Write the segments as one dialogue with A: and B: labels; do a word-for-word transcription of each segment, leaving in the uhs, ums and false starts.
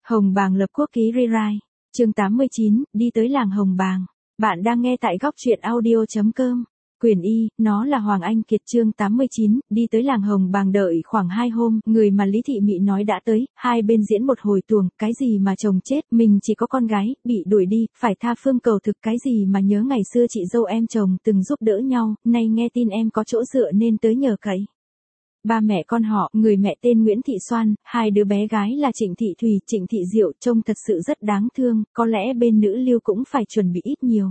A: Hồng Bàng lập quốc ký rewrite. Chương tám mươi chín, đi tới làng Hồng Bàng. Bạn đang nghe tại góc truyện audio chấm com. Quyền Y, nó là Hoàng Anh Kiệt. Chương tám mươi chín, đi tới làng Hồng Bàng. Đợi khoảng hai hôm, người mà Lý Thị Mị nói đã tới, hai bên diễn một hồi tuồng, cái gì mà chồng chết, mình chỉ có con gái, bị đuổi đi, phải tha phương cầu thực, cái gì mà nhớ ngày xưa chị dâu em chồng từng giúp đỡ nhau, nay nghe tin em có chỗ dựa nên tới nhờ cậy. Ba mẹ con họ, người mẹ tên Nguyễn Thị Xoan, hai đứa bé gái là Trịnh Thị Thùy, Trịnh Thị Diệu, trông thật sự rất đáng thương, có lẽ bên nữ lưu cũng phải chuẩn bị ít nhiều.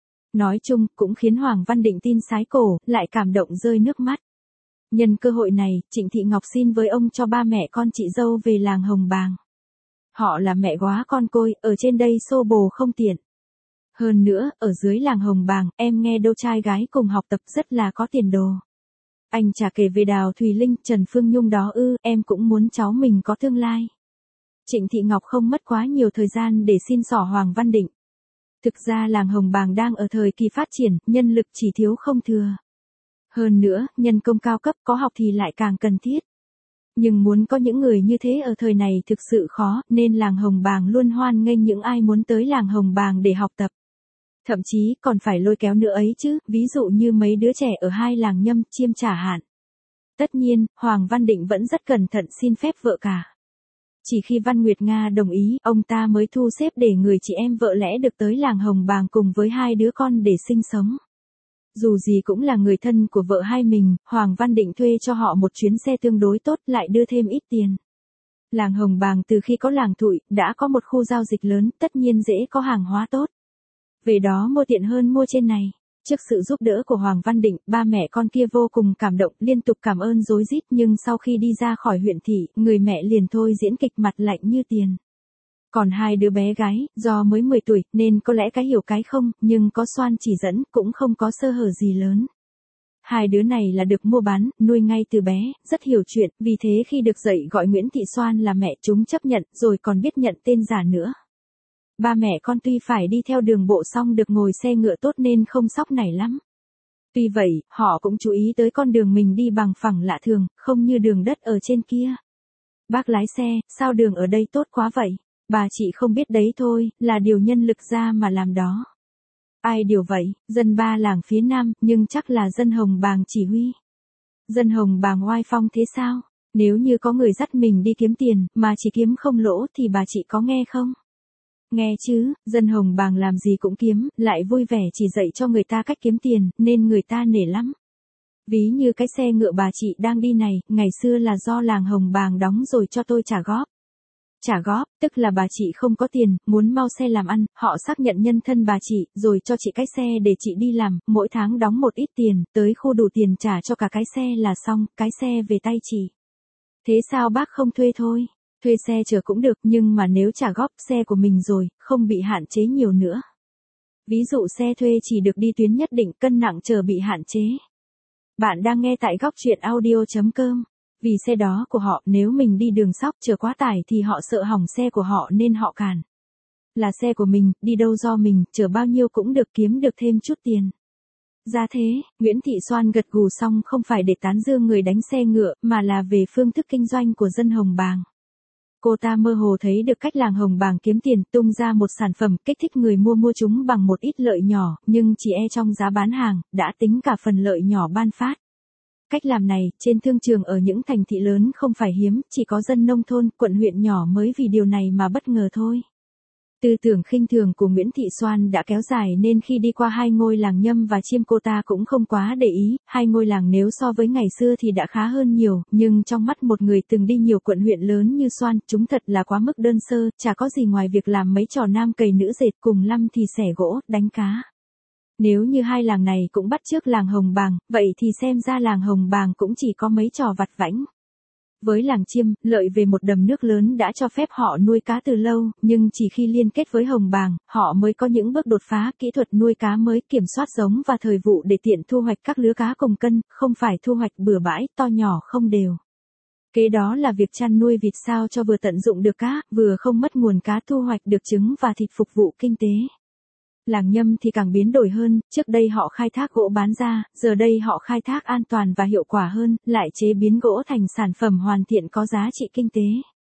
A: Nói chung, cũng khiến Hoàng Văn Định tin sái cổ, lại cảm động rơi nước mắt. Nhân cơ hội này, Trịnh Thị Ngọc xin với ông cho ba mẹ con chị dâu về làng Hồng Bàng. Họ là mẹ góa con côi, ở trên đây xô bồ không tiện. Hơn nữa, ở dưới làng Hồng Bàng, em nghe đâu trai gái cùng học tập rất là có tiền đồ. Anh chả kể về Đào Thùy Linh, Trần Phương Nhung đó ư, em cũng muốn cháu mình có tương lai. Trịnh Thị Ngọc không mất quá nhiều thời gian để xin xỏ Hoàng Văn Định. Thực ra làng Hồng Bàng đang ở thời kỳ phát triển, nhân lực chỉ thiếu không thừa. Hơn nữa, nhân công cao cấp có học thì lại càng cần thiết. Nhưng muốn có những người như thế ở thời này thực sự khó, nên làng Hồng Bàng luôn hoan nghênh những ai muốn tới làng Hồng Bàng để học tập. Thậm chí còn phải lôi kéo nữa ấy chứ, ví dụ như mấy đứa trẻ ở hai làng Nhâm, Chiêm chả hạn. Tất nhiên, Hoàng Văn Định vẫn rất cẩn thận xin phép vợ cả. Chỉ khi Văn Nguyệt Nga đồng ý, ông ta mới thu xếp để người chị em vợ lẽ được tới làng Hồng Bàng cùng với hai đứa con để sinh sống. Dù gì cũng là người thân của vợ hai mình, Hoàng Văn Định thuê cho họ một chuyến xe tương đối tốt, lại đưa thêm ít tiền. Làng Hồng Bàng từ khi có làng Thụy, đã có một khu giao dịch lớn, tất nhiên dễ có hàng hóa tốt. Về đó mua tiện hơn mua trên này. Trước sự giúp đỡ của Hoàng Văn Định, ba mẹ con kia vô cùng cảm động, liên tục cảm ơn rối rít, nhưng sau khi đi ra khỏi huyện thị, người mẹ liền thôi diễn kịch mặt lạnh như tiền. Còn hai đứa bé gái, do mới mười tuổi, nên có lẽ cái hiểu cái không, nhưng có Xoan chỉ dẫn, cũng không có sơ hở gì lớn. Hai đứa này là được mua bán, nuôi ngay từ bé, rất hiểu chuyện, vì thế khi được dạy gọi Nguyễn Thị Xoan là mẹ chúng chấp nhận, rồi còn biết nhận tên giả nữa. Ba mẹ con tuy phải đi theo đường bộ song được ngồi xe ngựa tốt nên không sóc nảy lắm. Tuy vậy, họ cũng chú ý tới con đường mình đi bằng phẳng lạ thường, không như đường đất ở trên kia. Bác lái xe, sao đường ở đây tốt quá vậy? Bà chị không biết đấy thôi, là điều nhân lực ra mà làm đó. Ai điều vậy, dân ba làng phía nam, nhưng chắc là dân Hồng Bàng chỉ huy. Dân Hồng Bàng oai phong thế sao? Nếu như có người dắt mình đi kiếm tiền, mà chỉ kiếm không lỗ thì bà chị có nghe không? Nghe chứ, dân Hồng Bàng làm gì cũng kiếm, lại vui vẻ chỉ dạy cho người ta cách kiếm tiền, nên người ta nể lắm. Ví như cái xe ngựa bà chị đang đi này, ngày xưa là do làng Hồng Bàng đóng rồi cho tôi trả góp. Trả góp, tức là bà chị không có tiền, muốn mau xe làm ăn, họ xác nhận nhân thân bà chị, rồi cho chị cái xe để chị đi làm, mỗi tháng đóng một ít tiền, tới khu đủ tiền trả cho cả cái xe là xong, cái xe về tay chị. Thế sao bác không thuê thôi? Thuê xe chở cũng được, nhưng mà nếu trả góp xe của mình rồi, không bị hạn chế nhiều nữa. Ví dụ xe thuê chỉ được đi tuyến nhất định, cân nặng chở bị hạn chế. Bạn đang nghe tại góc truyện audio chấm com. Vì xe đó của họ, nếu mình đi đường sóc chở quá tải thì họ sợ hỏng xe của họ nên họ cản. Là xe của mình, đi đâu do mình, chở bao nhiêu cũng được, kiếm được thêm chút tiền. Ra thế, Nguyễn Thị Xoan gật gù xong không phải để tán dương người đánh xe ngựa, mà là về phương thức kinh doanh của dân Hồng Bàng. Cô ta mơ hồ thấy được cách làng Hồng Bàng kiếm tiền, tung ra một sản phẩm kích thích người mua mua chúng bằng một ít lợi nhỏ, nhưng chỉ e trong giá bán hàng, đã tính cả phần lợi nhỏ ban phát. Cách làm này, trên thương trường ở những thành thị lớn không phải hiếm, chỉ có dân nông thôn, quận huyện nhỏ mới vì điều này mà bất ngờ thôi. Tư tưởng khinh thường của Nguyễn Thị Xoan đã kéo dài nên khi đi qua hai ngôi làng Nhâm và Chiêm cô ta cũng không quá để ý, hai ngôi làng nếu so với ngày xưa thì đã khá hơn nhiều, nhưng trong mắt một người từng đi nhiều quận huyện lớn như Xoan, chúng thật là quá mức đơn sơ, chả có gì ngoài việc làm mấy trò nam cày nữ dệt, cùng lăm thì xẻ gỗ, đánh cá. Nếu như hai làng này cũng bắt chước làng Hồng Bàng, vậy thì xem ra làng Hồng Bàng cũng chỉ có mấy trò vặt vãnh. Với làng Chiêm, lợi về một đầm nước lớn đã cho phép họ nuôi cá từ lâu, nhưng chỉ khi liên kết với Hồng Bàng, họ mới có những bước đột phá kỹ thuật nuôi cá mới, kiểm soát giống và thời vụ để tiện thu hoạch các lứa cá cùng cân, không phải thu hoạch bừa bãi, to nhỏ không đều. Kế đó là việc chăn nuôi vịt sao cho vừa tận dụng được cá, vừa không mất nguồn cá, thu hoạch được trứng và thịt phục vụ kinh tế. Làng Nhâm thì càng biến đổi hơn, trước đây họ khai thác gỗ bán ra, giờ đây họ khai thác an toàn và hiệu quả hơn, lại chế biến gỗ thành sản phẩm hoàn thiện có giá trị kinh tế.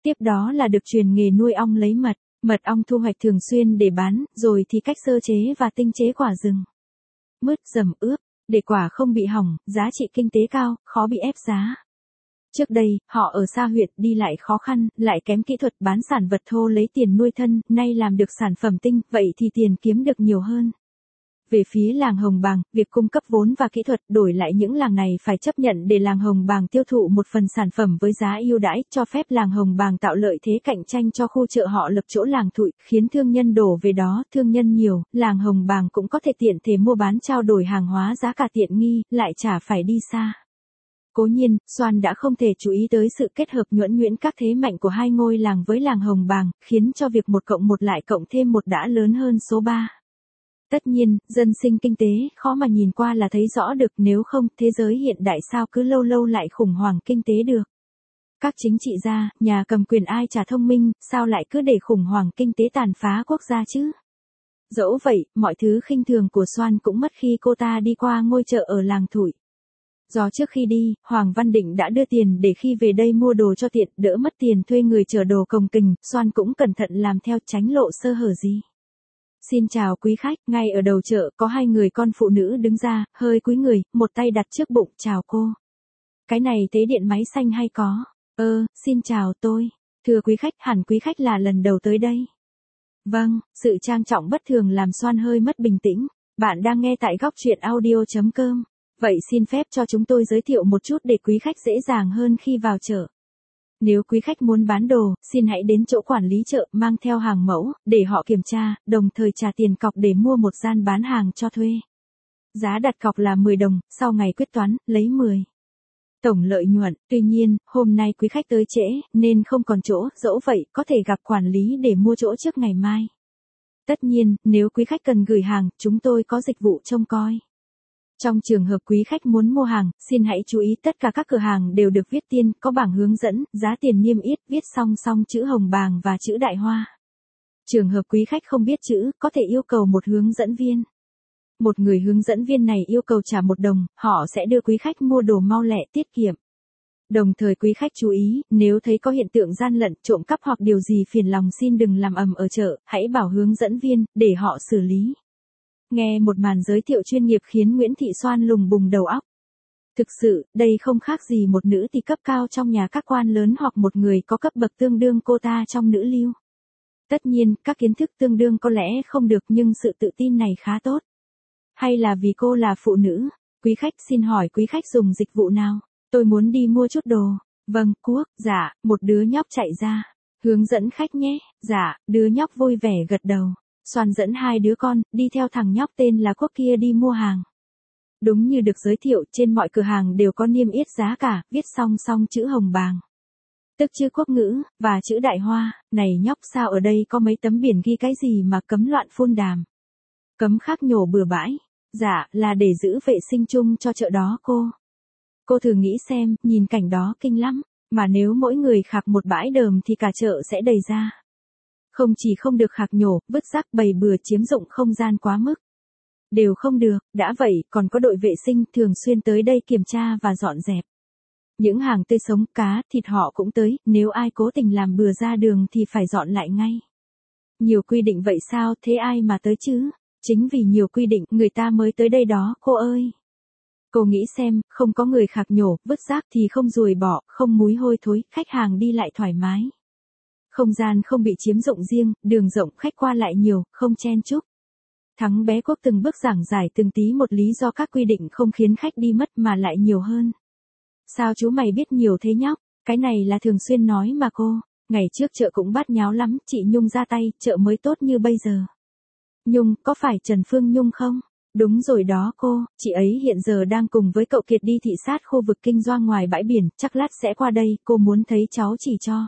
A: Tiếp đó là được truyền nghề nuôi ong lấy mật, mật ong thu hoạch thường xuyên để bán, rồi thì cách sơ chế và tinh chế quả rừng. Mứt, dầm, ướp, để quả không bị hỏng, giá trị kinh tế cao, khó bị ép giá. Trước đây, họ ở xa huyện đi lại khó khăn, lại kém kỹ thuật bán sản vật thô lấy tiền nuôi thân, nay làm được sản phẩm tinh, vậy thì tiền kiếm được nhiều hơn. Về phía làng Hồng Bàng, việc cung cấp vốn và kỹ thuật đổi lại những làng này phải chấp nhận để làng Hồng Bàng tiêu thụ một phần sản phẩm với giá ưu đãi, cho phép làng Hồng Bàng tạo lợi thế cạnh tranh cho khu chợ họ lập chỗ làng Thụy, khiến thương nhân đổ về đó, thương nhân nhiều, làng Hồng Bàng cũng có thể tiện thể mua bán trao đổi hàng hóa giá cả tiện nghi, lại chả phải đi xa. Cố nhiên, Soan đã không thể chú ý tới sự kết hợp nhuần nhuyễn các thế mạnh của hai ngôi làng với làng Hồng Bàng, khiến cho việc một cộng một lại cộng thêm một đã lớn hơn số ba. Tất nhiên, dân sinh kinh tế, khó mà nhìn qua là thấy rõ được, nếu không, thế giới hiện đại sao cứ lâu lâu lại khủng hoảng kinh tế được. Các chính trị gia, nhà cầm quyền ai chả thông minh, sao lại cứ để khủng hoảng kinh tế tàn phá quốc gia chứ? Dẫu vậy, mọi thứ khinh thường của Soan cũng mất khi cô ta đi qua ngôi chợ ở làng Thụy. Do trước khi đi, Hoàng Văn Định đã đưa tiền để khi về đây mua đồ cho tiện, đỡ mất tiền thuê người chở đồ cồng kềnh, Soan cũng cẩn thận làm theo tránh lộ sơ hở gì. Xin chào quý khách, ngay ở đầu chợ có hai người con phụ nữ đứng ra, hơi cúi người, một tay đặt trước bụng, chào cô. Cái này tế điện máy xanh hay có? Ơ, xin chào tôi. Thưa quý khách, hẳn quý khách là lần đầu tới đây. Vâng, sự trang trọng bất thường làm Soan hơi mất bình tĩnh. Bạn đang nghe tại góc truyện audio chấm com. Vậy xin phép cho chúng tôi giới thiệu một chút để quý khách dễ dàng hơn khi vào chợ. Nếu quý khách muốn bán đồ, xin hãy đến chỗ quản lý chợ mang theo hàng mẫu, để họ kiểm tra, đồng thời trả tiền cọc để mua một gian bán hàng cho thuê. Giá đặt cọc là mười đồng, sau ngày quyết toán, lấy mười. Tổng lợi nhuận, tuy nhiên, hôm nay quý khách tới trễ, nên không còn chỗ, dẫu vậy, có thể gặp quản lý để mua chỗ trước ngày mai. Tất nhiên, nếu quý khách cần gửi hàng, chúng tôi có dịch vụ trông coi. Trong trường hợp quý khách muốn mua hàng, xin hãy chú ý tất cả các cửa hàng đều được viết tiên, có bảng hướng dẫn, giá tiền niêm yết, viết song song chữ Hồng Bàng và chữ Đại Hoa. Trường hợp quý khách không biết chữ, có thể yêu cầu một hướng dẫn viên. Một người hướng dẫn viên này yêu cầu trả một đồng, họ sẽ đưa quý khách mua đồ mau lẹ tiết kiệm. Đồng thời quý khách chú ý, nếu thấy có hiện tượng gian lận, trộm cắp hoặc điều gì phiền lòng xin đừng làm ầm ở chợ, hãy bảo hướng dẫn viên, để họ xử lý. Nghe một màn giới thiệu chuyên nghiệp khiến Nguyễn Thị Soan lùng bùng đầu óc. Thực sự, đây không khác gì một nữ tỳ cấp cao trong nhà các quan lớn hoặc một người có cấp bậc tương đương cô ta trong nữ lưu. Tất nhiên, các kiến thức tương đương có lẽ không được nhưng sự tự tin này khá tốt. Hay là vì cô là phụ nữ? Quý khách xin hỏi quý khách dùng dịch vụ nào? Tôi muốn đi mua chút đồ. Vâng, Quốc, dạ, một đứa nhóc chạy ra. Hướng dẫn khách nhé, dạ, đứa nhóc vui vẻ gật đầu. Soan dẫn hai đứa con, đi theo thằng nhóc tên là Quốc kia đi mua hàng. Đúng như được giới thiệu, trên mọi cửa hàng đều có niêm yết giá cả, viết song song chữ Hồng Bàng. Tức chữ Quốc ngữ, và chữ Đại Hoa, này nhóc sao ở đây có mấy tấm biển ghi cái gì mà cấm loạn phun đàm. Cấm khắc nhổ bừa bãi. Dạ, là để giữ vệ sinh chung cho chợ đó cô. Cô thử nghĩ xem, nhìn cảnh đó kinh lắm, mà nếu mỗi người khạc một bãi đờm thì cả chợ sẽ đầy ra. Không chỉ không được khạc nhổ, vứt rác bày bừa chiếm dụng không gian quá mức. Đều không được, đã vậy, còn có đội vệ sinh thường xuyên tới đây kiểm tra và dọn dẹp. Những hàng tươi sống, cá, thịt họ cũng tới, nếu ai cố tình làm bừa ra đường thì phải dọn lại ngay. Nhiều quy định vậy sao, thế ai mà tới chứ? Chính vì nhiều quy định, người ta mới tới đây đó, cô ơi. Cô nghĩ xem, không có người khạc nhổ, vứt rác thì không ruồi bỏ, không múi hôi thối, khách hàng đi lại thoải mái. Không gian không bị chiếm dụng riêng, đường rộng khách qua lại nhiều, không chen chúc. Thắng bé Quốc từng bước giảng giải từng tí một lý do các quy định không khiến khách đi mất mà lại nhiều hơn. Sao chú mày biết nhiều thế nhóc, cái này là thường xuyên nói mà cô, ngày trước chợ cũng bát nháo lắm, chị Nhung ra tay, chợ mới tốt như bây giờ. Nhung, có phải Trần Phương Nhung không? Đúng rồi đó cô, chị ấy hiện giờ đang cùng với cậu Kiệt đi thị sát khu vực kinh doanh ngoài bãi biển, chắc lát sẽ qua đây, cô muốn thấy cháu chỉ cho.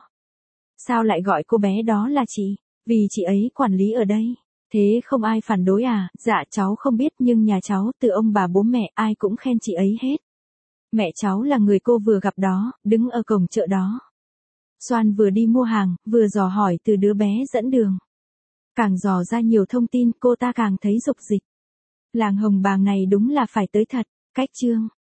A: Sao lại gọi cô bé đó là chị? Vì chị ấy quản lý ở đây. Thế không ai phản đối à? Dạ cháu không biết nhưng nhà cháu từ ông bà bố mẹ ai cũng khen chị ấy hết. Mẹ cháu là người cô vừa gặp đó, đứng ở cổng chợ đó. Soan vừa đi mua hàng, vừa dò hỏi từ đứa bé dẫn đường. Càng dò ra nhiều thông tin cô ta càng thấy dục dịch. Làng Hồng Bàng này đúng là phải tới thật. Cách chương